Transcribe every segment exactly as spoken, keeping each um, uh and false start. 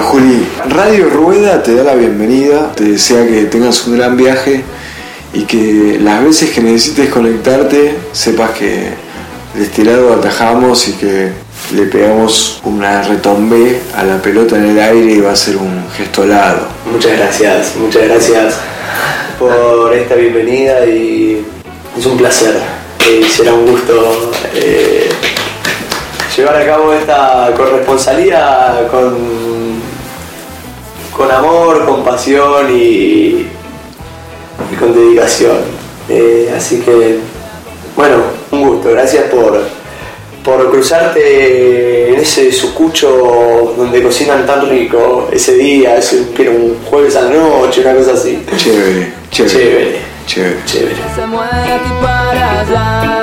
Juli, Radio Rueda te da la bienvenida, te desea que tengas un gran viaje y que las veces que necesites conectarte sepas que de este lado atajamos y que le pegamos una retombe a la pelota en el aire y va a ser un gesto alado. Muchas gracias, muchas gracias por esta bienvenida y es un placer, eh, será un gusto eh, llevar a cabo esta corresponsalía con, con amor, con pasión y, y con dedicación. Eh, así que, bueno, un gusto, gracias por, por cruzarte en ese sucucho donde cocinan tan rico ese día, ese, que era un jueves a la noche, una cosa así. Chévere, chévere. Chévere. Chévere. Chévere. Se mueve aquí para allá.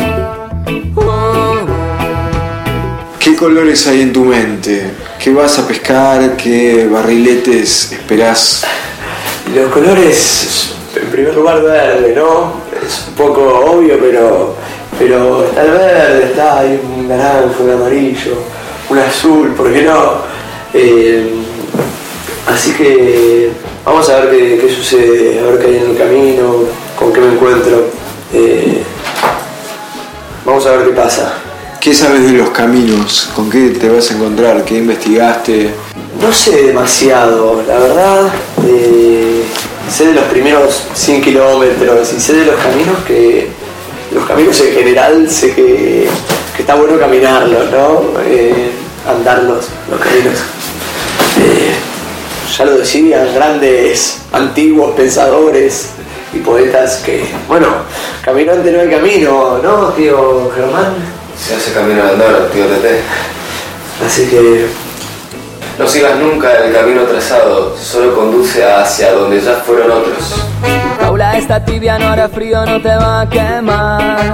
Oh. ¿Qué colores hay en tu mente? ¿Qué vas a pescar? ¿Qué barriletes esperás? Los colores, en primer lugar verde, ¿no? Es un poco obvio, pero, pero está el verde, está hay un naranja, un amarillo, un azul, ¿por qué no? Eh, así que vamos a ver qué, qué sucede, a ver qué hay en el camino, con qué me encuentro. Eh, vamos a ver qué pasa. ¿Qué sabes de los caminos? ¿Con qué te vas a encontrar? ¿Qué investigaste? No sé demasiado, la verdad. Eh, sé de los primeros cien kilómetros y sé de los caminos que... Los caminos en general sé que, que está bueno caminarlos, ¿no? Eh, andarlos, los caminos. Eh, ya lo decían grandes, antiguos pensadores y poetas que, bueno, caminante no hay camino, ¿no, tío Germán? Se hace camino al andar, tío Tete. Así que... No sigas nunca el camino trazado, solo conduce hacia donde ya fueron otros. Paula, esta tibia no hará frío, no te va a quemar.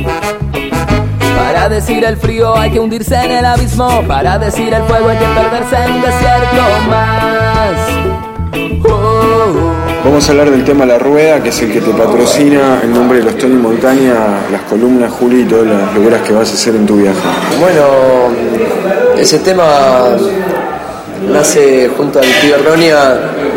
Para decir el frío hay que hundirse en el abismo. Para decir el fuego hay que perderse en un desierto más. Oh. Vamos a hablar del tema La Rueda, que es el que te patrocina en nombre de los Tony Montaña, las columnas, Juli, y todas las locuras que vas a hacer en tu viaje. Bueno, ese tema nace junto al tío Ronia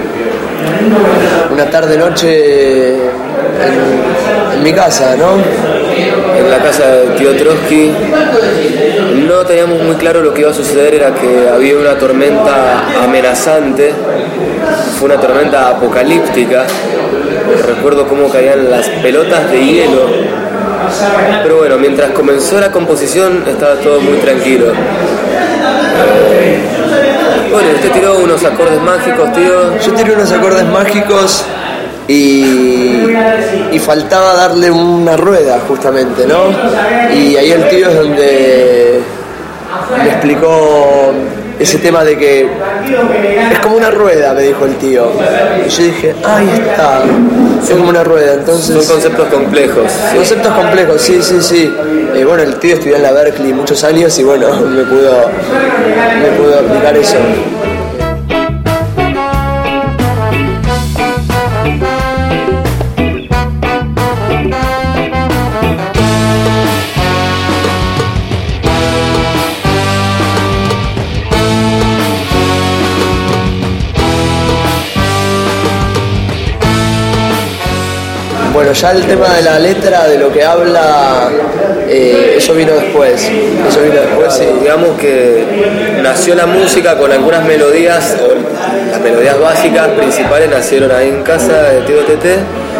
una tarde-noche en, en mi casa, ¿no? En la casa del tío Trotsky. No teníamos muy claro lo que iba a suceder, era que había una tormenta amenazante, fue una tormenta apocalíptica. Recuerdo cómo caían las pelotas de hielo, pero bueno, mientras comenzó la composición estaba todo muy tranquilo. Eh, bueno, usted tiró unos acordes mágicos, tío. Yo tiré unos acordes mágicos y, y faltaba darle una rueda justamente, ¿no? Y ahí el tío es donde me explicó ese tema de que es como una rueda, me dijo el tío. Y yo dije, ahí está, es como una rueda. Entonces, son conceptos complejos. ¿Sí? Conceptos complejos, sí, sí, sí. Eh, bueno, el tío estudió en la Berkeley muchos años y bueno, me pudo, me pudo aplicar eso. Bueno, ya el tema de la letra, de lo que habla, eh, eso vino después. Eso vino después, sí. Digamos que nació la música con algunas melodías, o las melodías básicas principales nacieron ahí en casa de tío Tete.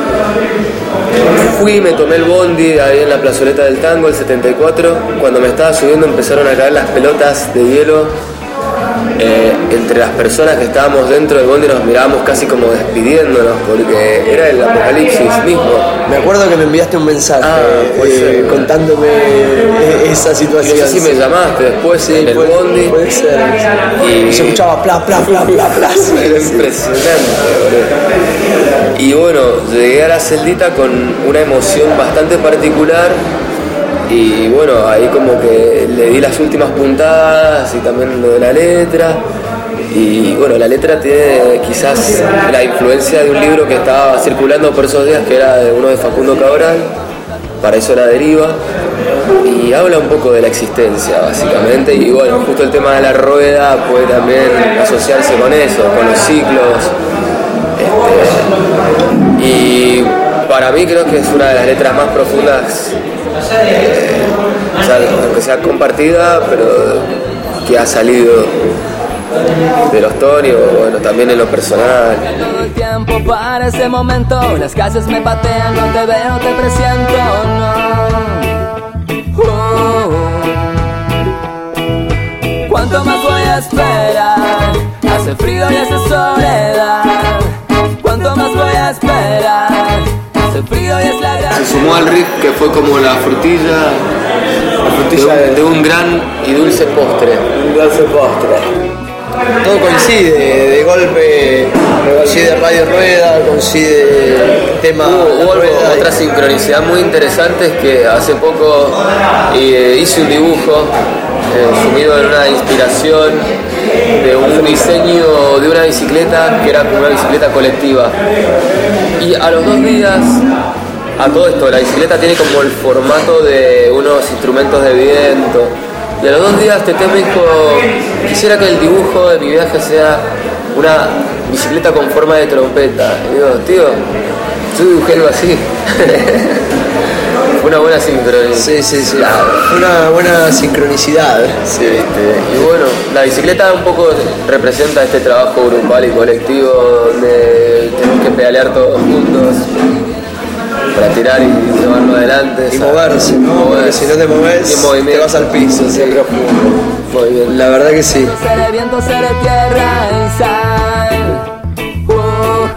Fui, me tomé el bondi ahí en la plazoleta del Tango, el setenta y cuatro. Cuando me estaba subiendo empezaron a caer las pelotas de hielo. Eh, entre las personas que estábamos dentro del bondi nos mirábamos casi como despidiéndonos porque era el apocalipsis mismo. Me acuerdo que me enviaste un mensaje ah, eh, contándome esa situación. Y no sé si me llamaste después sí, en el puede, bondi. Puede ser. Y se escuchaba pla, pla, pla, pla, pla. Era impresionante, boludo. Y bueno, llegué a la celdita con una emoción bastante particular. Y bueno, ahí como que le di las últimas puntadas y también lo de la letra. Y bueno, la letra tiene quizás la influencia de un libro que estaba circulando por esos días, que era de uno de Facundo Cabral, Paraíso La Deriva, y habla un poco de la existencia básicamente, y bueno, justo el tema de la rueda puede también asociarse con eso, con los ciclos, este, y para mí creo que es una de las letras más profundas, eh, o sea, aunque sea compartida, pero que ha salido de los Tony, o bueno, también en lo personal. Todo el tiempo para ese momento, las calles me patean, no te veo, te presiento, no. Oh. ¿Cuánto más voy a esperar? Hace frío y hace soledad. ¿Cuánto más voy a esperar? Hace frío y es la gran... Se sumó al riff que fue como la frutilla, la frutilla de, de un gran y dulce postre. Un dulce postre. Todo coincide, de golpe coincide Radio Rueda, coincide tema Hubo, hubo Rueda. otra sincronicidad muy interesante, es que hace poco eh, hice un dibujo eh, sumido en una inspiración de un diseño de una bicicleta que era como una bicicleta colectiva, y a los dos días, a todo esto, la bicicleta tiene como el formato de unos instrumentos de viento. Y a los dos días Tete me dijo, quisiera que el dibujo de mi viaje sea una bicicleta con forma de trompeta. Y digo, tío, yo dibujé algo así. Fue una buena sincronicidad. Sí, sí, sí. Una buena sincronicidad. Sí, ¿viste? Y bueno, la bicicleta un poco representa este trabajo grupal y colectivo donde tenemos que pedalear todos juntos para tirar y llevarlo adelante. Y moverse, ¿no? Porque si no te moves, te vas al piso. Sí. Muy bien. La verdad que sí. Seré viento, seré tierra y sal. Oh.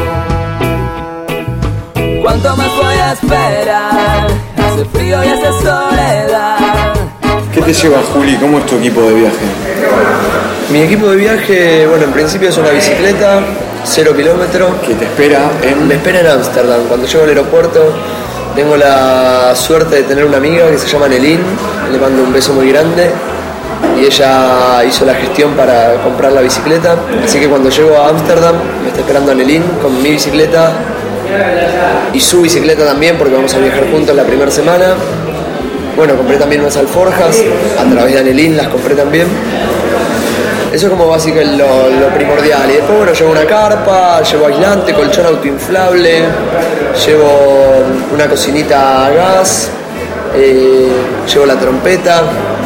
¿Cuánto más voy a esperar? Hace frío y hace soledad. ¿Qué te lleva, Juli? ¿Cómo es tu equipo de viaje? Mi equipo de viaje, bueno, en principio es una bicicleta, cero kilómetros. ¿Qué te espera en...? Me espera en Ámsterdam. Cuando llego al aeropuerto, tengo la suerte de tener una amiga que se llama Nelín, le mando un beso muy grande, y ella hizo la gestión para comprar la bicicleta, así que cuando llego a Ámsterdam me está esperando Nelín con mi bicicleta y su bicicleta también, porque vamos a viajar juntos la primera semana. Bueno, compré también unas alforjas, a través de Anelín las compré también. Eso es como básicamente lo, lo primordial. Y después, bueno, llevo una carpa, llevo aislante, colchón autoinflable, llevo una cocinita a gas, eh, llevo la trompeta,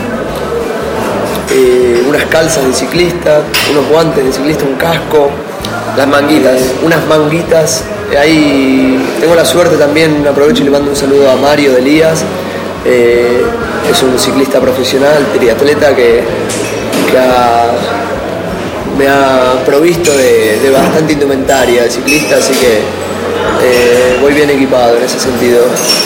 eh, unas calzas de ciclista, unos guantes de ciclista, un casco, Las manguitas. eh, unas manguitas. Ahí tengo la suerte también, aprovecho y le mando un saludo a Mario de Elías. Eh, es un ciclista profesional, triatleta que, que ha, me ha provisto de, de bastante indumentaria de ciclista, así que eh, voy bien equipado en ese sentido.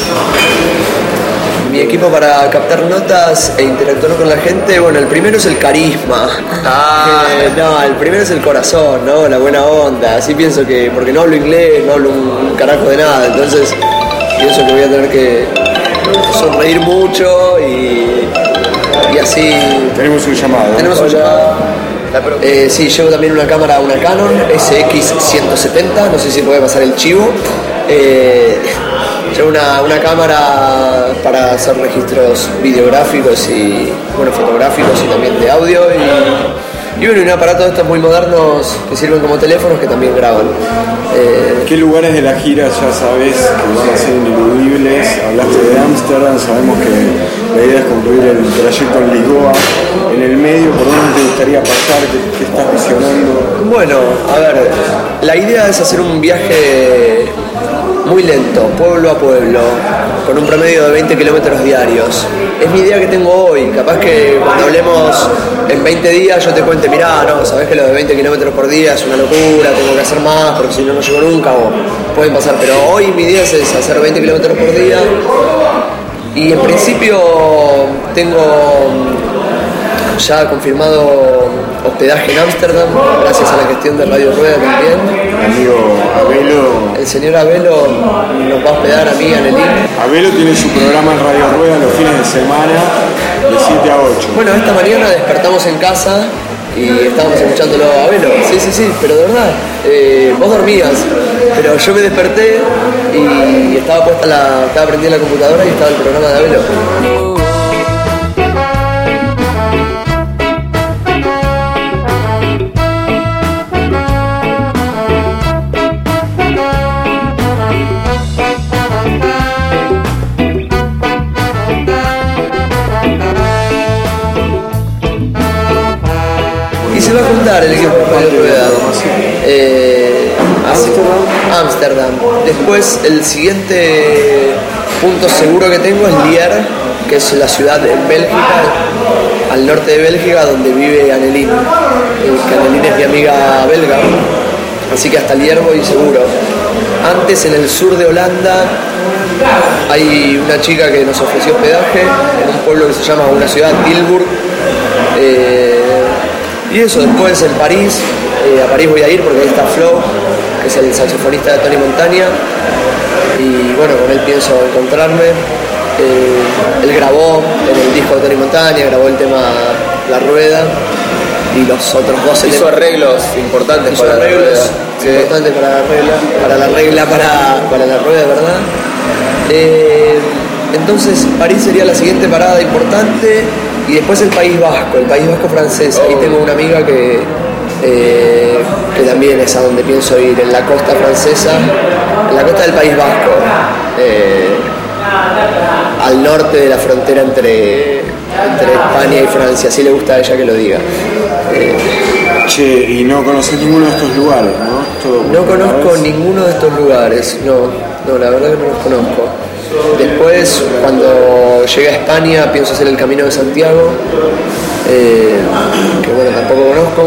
Mi equipo para captar notas e interactuar con la gente, bueno, el primero es el carisma. Ah. Eh, no, el primero es el corazón, ¿no? La buena onda. Así pienso que, porque no hablo inglés, no hablo un, un carajo de nada, entonces pienso que voy a tener que sonreír mucho y, y así. Tenemos un llamado. Tenemos un llamado. Eh, sí, llevo también una cámara, una Canon S X ciento setenta, no sé si puede pasar el chivo. Eh, llevo una, una cámara para hacer registros videográficos y bueno, fotográficos y también de audio. Y, y bueno, un aparato de estos muy modernos que sirven como teléfonos que también graban. Eh, ¿Qué lugares de la gira ya sabes que van a ser ineludibles? Hablaste de Ámsterdam, sabemos que la idea es concluir el trayecto en Lisboa. En el medio, ¿por dónde te gustaría pasar? ¿Qué, qué estás visionando? Bueno, a ver, la idea es hacer un viaje muy lento, pueblo a pueblo, con un promedio de veinte kilómetros diarios. Es mi idea que tengo hoy. Capaz que cuando hablemos en veinte días yo te cuente, mirá, no, sabés que lo de veinte kilómetros por día es una locura, tengo que hacer más porque si no, no llego nunca, o pueden pasar. Pero hoy mi idea es hacer veinte kilómetros por día. Y en principio tengo ya confirmado hospedaje en Ámsterdam, gracias a la gestión de Radio Rueda también. Mi amigo Abelo. El señor Abelo nos va a hospedar a mí, a Nelín. Abelo tiene su programa en Radio Rueda los fines de semana, de siete a ocho. Bueno, esta mañana despertamos en casa y estábamos escuchándolo a Abelo. Sí, sí, sí, pero de verdad, eh, vos dormías, pero yo me desperté y estaba puesta la, estaba prendida la computadora y estaba el programa de Abelo. Se va a juntar el equipo de Radio Rueda. Eh, Ámsterdam. Después el siguiente punto seguro que tengo es Lier, que es la ciudad en Bélgica, al norte de Bélgica, donde vive Annelien. Eh, que Annelien es mi amiga belga, así que hasta Lier voy seguro. Antes, en el sur de Holanda, hay una chica que nos ofreció hospedaje en un pueblo que se llama, una ciudad, Tilburg. Eh, Y eso, después en París, eh, a París voy a ir porque ahí está Flo, que es el saxofonista de Tony Montana, y bueno, con él pienso encontrarme. Eh, él grabó en el disco de Tony Montana, grabó el tema La Rueda, y los otros dos... Hizo arreglos importantes hizo para arreglos la rueda. importantes sí. para la regla, para la regla, para, para la rueda, ¿verdad? Eh, entonces París sería la siguiente parada importante. Y después el País Vasco, el País Vasco francés. Ahí tengo una amiga que, eh, que también es a donde pienso ir, en la costa francesa, en la costa del País Vasco, eh, al norte de la frontera entre, entre España y Francia. Así le gusta a ella que lo diga. Eh, Che, y no conoces ninguno de estos lugares, ¿no? Todo no conozco ninguno de estos lugares, no, no, la verdad que no los conozco. Después, cuando llegue a España, pienso hacer el Camino de Santiago, eh, que bueno, tampoco conozco.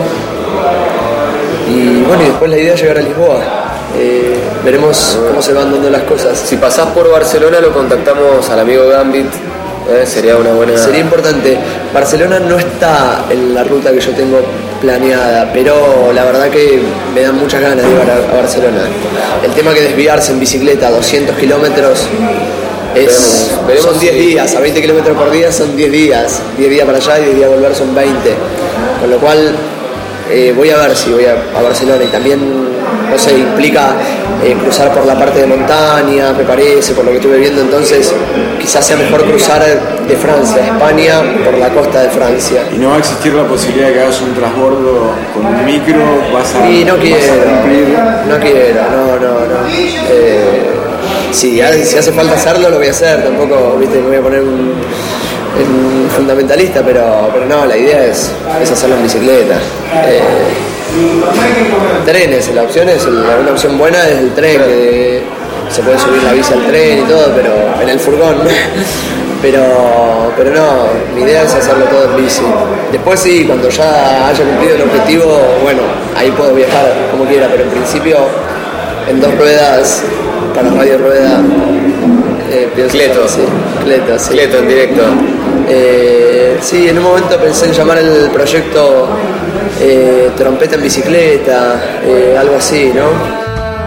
Y bueno, y después la idea es llegar a Lisboa. Eh, veremos cómo se van dando las cosas. Si pasás por Barcelona, lo contactamos al amigo Gambit. Eh, sería una buena... Sería importante. Barcelona no está en la ruta que yo tengo planeada, pero la verdad que me dan muchas ganas de ir a, a Barcelona. El tema que desviarse en bicicleta doscientos kilómetros es, veremos, veremos son diez si... días, a veinte kilómetros por día son diez días, diez días para allá y diez días a volver son veinte, con lo cual eh, voy a ver si voy a, a Barcelona. Y también, no sé, implica eh, cruzar por la parte de montaña, me parece, por lo que estuve viendo. Entonces quizás sea mejor cruzar de Francia a España por la costa de Francia. ¿Y no va a existir la posibilidad de que hagas un transbordo con un micro? ¿Vas a, y no quiero, vas a cumplir? no quiero, no, no, no. Eh, si, si hace falta hacerlo, lo voy a hacer. Tampoco, viste, me voy a poner un, un fundamentalista, pero, pero no, la idea es, es hacerlo en bicicleta. Eh, trenes, la opción es, una opción buena es el tren, que se puede subir la bici al tren y todo, pero en el furgón. Pero, pero no, mi idea es hacerlo todo en bici. Después sí, cuando ya haya cumplido el objetivo, bueno, ahí puedo viajar como quiera, pero en principio en dos ruedas, para Radio Rueda, eh, pienso Cleto. sí, Cleto, sí. Cleto en directo. Eh, sí, en un momento pensé en llamar el proyecto eh, Trompeta en Bicicleta, eh, algo así, ¿no?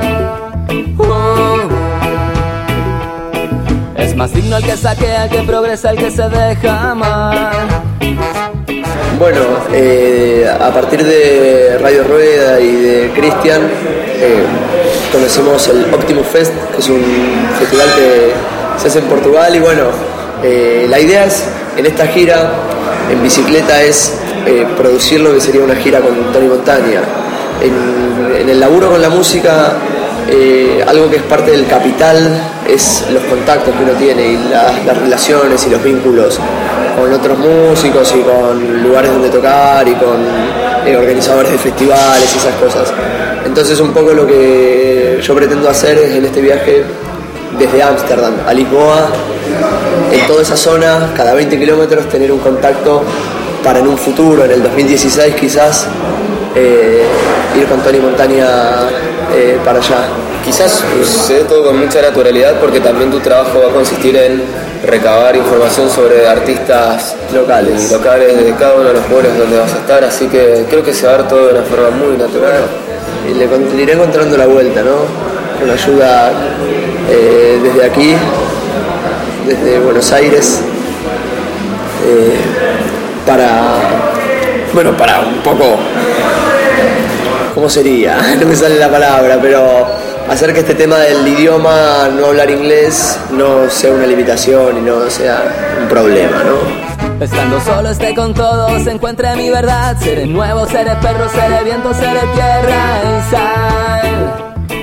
Es más digno el que saquea, el que progresa, el que se deja amar. Bueno, eh, a partir de Radio Rueda y de Cristian, eh, conocimos el Optimus Fest, que es un festival que se hace en Portugal. Y bueno, eh, la idea es, en esta gira en bicicleta, es eh, producir lo que sería una gira con Tony Montana. En, en el laburo con la música, eh, algo que es parte del capital es los contactos que uno tiene y la, las relaciones y los vínculos con otros músicos y con lugares donde tocar y con eh, organizadores de festivales y esas cosas. Entonces un poco lo que yo pretendo hacer es, en este viaje desde Ámsterdam a Lisboa, en toda esa zona, cada veinte kilómetros, tener un contacto para en un futuro, en el dos mil dieciséis quizás, eh, ir con Tony Montana eh, para allá. Quizás sucede todo con mucha naturalidad, porque también tu trabajo va a consistir en recabar información sobre artistas locales, locales de cada uno de los pueblos donde vas a estar, así que creo que se va a dar todo de una forma muy natural. Y le, le iré encontrando la vuelta, ¿no? Con ayuda eh, desde aquí, desde Buenos Aires, eh, para, bueno, para un poco, ¿cómo sería? No me sale la palabra, pero hacer que este tema del idioma, no hablar inglés, no sea una limitación y no sea un problema, ¿no? Estando solo esté con todos, encuentre mi verdad. Seré nuevo, seré perro, seré viento, seré tierra y sal.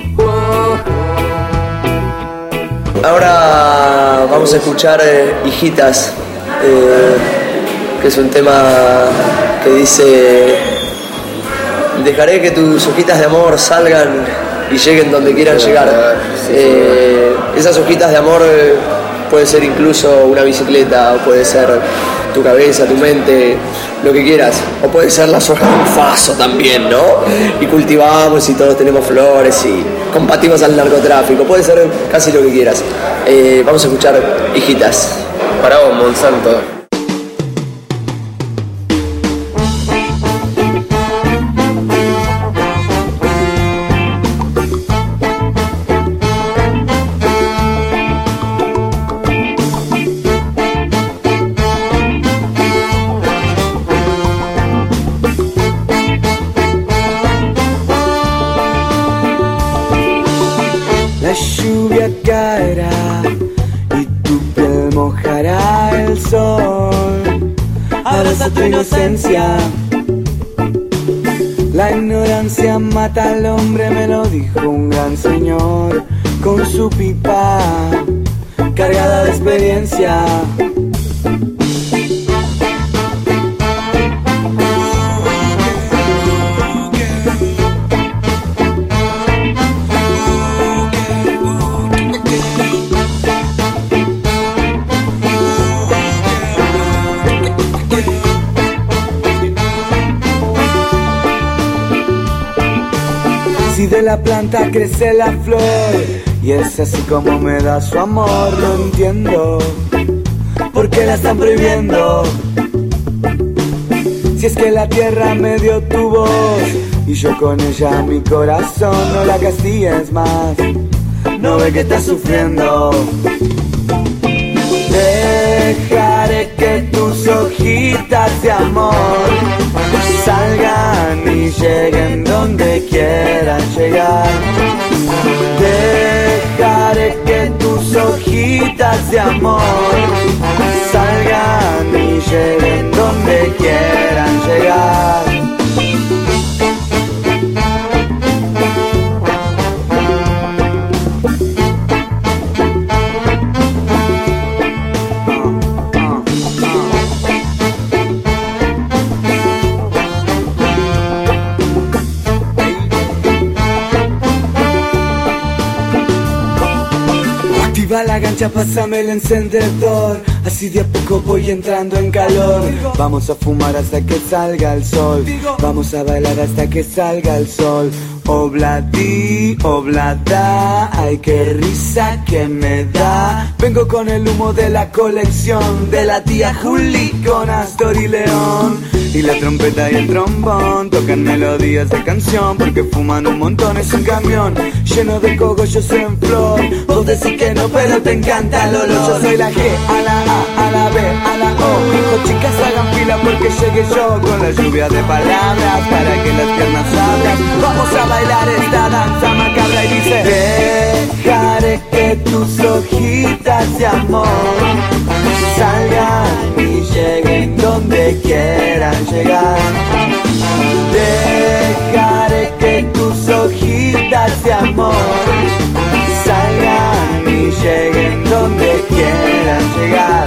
uh. Ahora vamos a escuchar eh, Hijitas, eh, que es un tema que dice: dejaré que tus hojitas de amor salgan y lleguen donde quieran llegar. Eh, esas hojitas de amor eh, puede ser incluso una bicicleta, o puede ser tu cabeza, tu mente, lo que quieras, o puede ser las hojas de un faso también, ¿no? Y cultivamos y todos tenemos flores y combatimos al narcotráfico, puede ser casi lo que quieras. Eh, vamos a escuchar Hijitas. Para vos, Monsanto. La lluvia caerá y tu piel mojará el sol. Abraza tu inocencia. La ignorancia mata al hombre, me lo dijo un gran señor con su pipa cargada de experiencia. Si de la planta crece la flor y es así como me da su amor, lo entiendo. ¿Por qué la están prohibiendo? Si es que la tierra me dio tu voz y yo con ella mi corazón, no la castigues más, no ve que estás sufriendo. Dejaré que tus hojitas de amor salgan y lleguen donde quieran llegar. Dejaré que tus hojitas de amor salgan y lleguen donde quieran llegar. Va la gancha, pásame el encendedor, así de a poco voy entrando en calor. Vamos a fumar hasta que salga el sol, vamos a bailar hasta que salga el sol. Obladi, oblada, ay qué risa que me da. Vengo con el humo de la colección de la tía Juli con Astor y León. Y la trompeta y el trombón tocan melodías de canción, porque fuman un montón, es un camión lleno de cogollos en flor. Vos decís que no, pero te encanta el olor. Yo soy la G, a la A, a la B, a la O. Hijo, chicas, hagan fila porque llegué yo con la lluvia de palabras para que las piernas abran. Vamos a bailar esta danza macabra y dice: dejaré que tus hojitas de amor salgan y lleguen donde quieran llegar. Dejaré que tus hojitas de amor salgan y lleguen donde quieran llegar.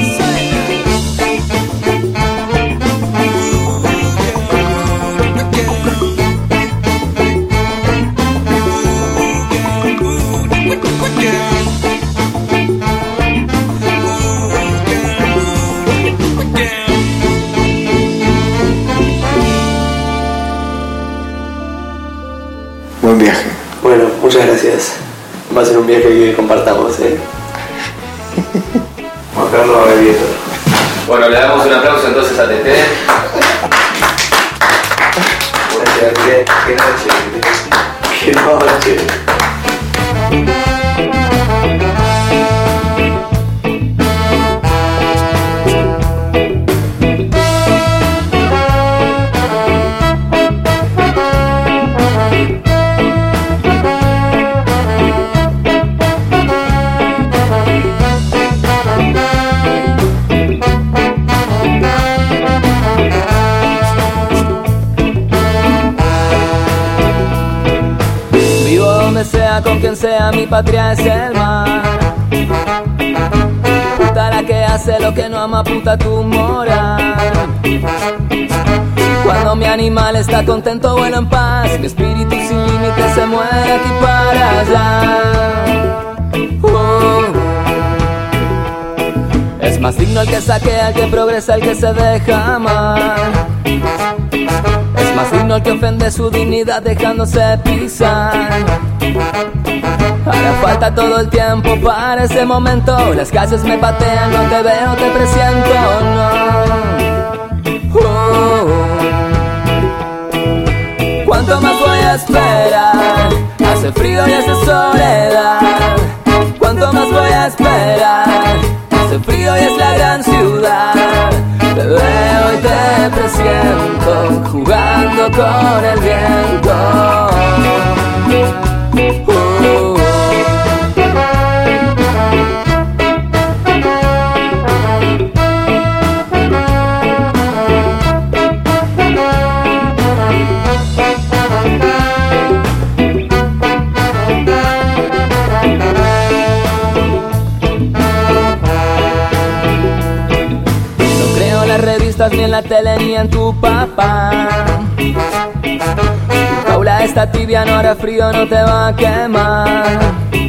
Buen viaje. Bueno, muchas gracias. Va a ser un viaje que compartamos, ¿eh? Juan Carlos Avelieto. Bueno, le damos un aplauso entonces a Tete. Qué, qué noche. Qué noche. sea mi patria es el mar. Puta la que hace lo que no ama, puta tu moral. Cuando mi animal está contento, vuelo en paz. Mi espíritu sin límites se mueve aquí para allá. uh. Es más digno el que saquea, el que progresa, el que se deja amar. Es más digno el que ofende su dignidad dejándose pisar. Ahora falta todo el tiempo para ese momento. Las calles me patean, no te veo, te presiento, no. uh. ¿Cuánto más voy a esperar? Hace frío y hace soledad. ¿Cuánto más voy a esperar? Hace frío y es la gran ciudad. Te veo y te presiento jugando con el viento. uh. Ni en la tele ni en tu papá. Tu jaula está tibia, no hará frío, no te va a quemar.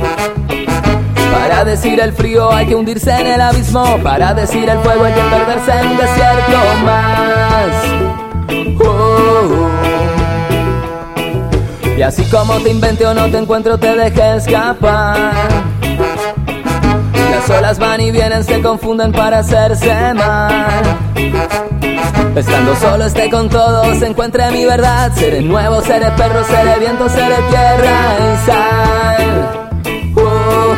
Para decir el frío hay que hundirse en el abismo. Para decir el fuego hay que perderse en un desierto más. uh. Y así como te invente o no te encuentro, te dejé escapar. Las olas van y vienen, se confunden para hacerse mal. Estando solo esté con todos, encuentre mi verdad. Seré nuevo, seré perro, seré viento, seré tierra y sal. uh.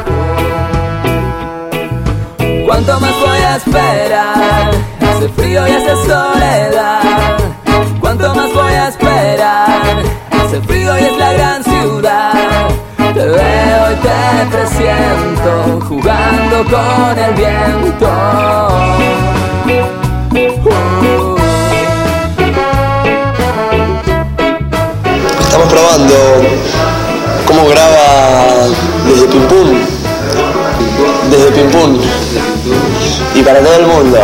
¿Cuánto más voy a esperar? Hace frío y hace soledad. ¿Cuánto más voy a esperar? Hace frío y es la gran ciudad. Te veo y te presiento jugando con el viento. uh. Estamos probando cómo graba desde Pim Pum. Desde Pim Pum. Y para todo el mundo.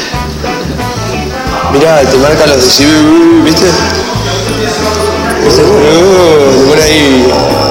Mirá, te marca los decibelios, ¿viste? ¿Viste? Uh, te pone ahí.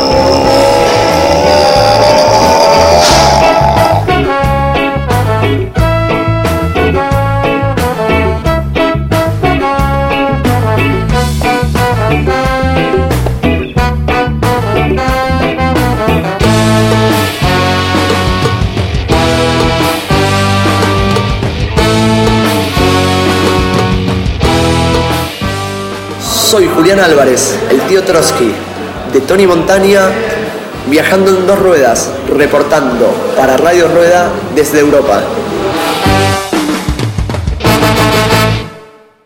Soy Julián Álvarez, el tío Trotsky, de Tony Montaña, viajando en dos ruedas, reportando para Radio Rueda desde Europa.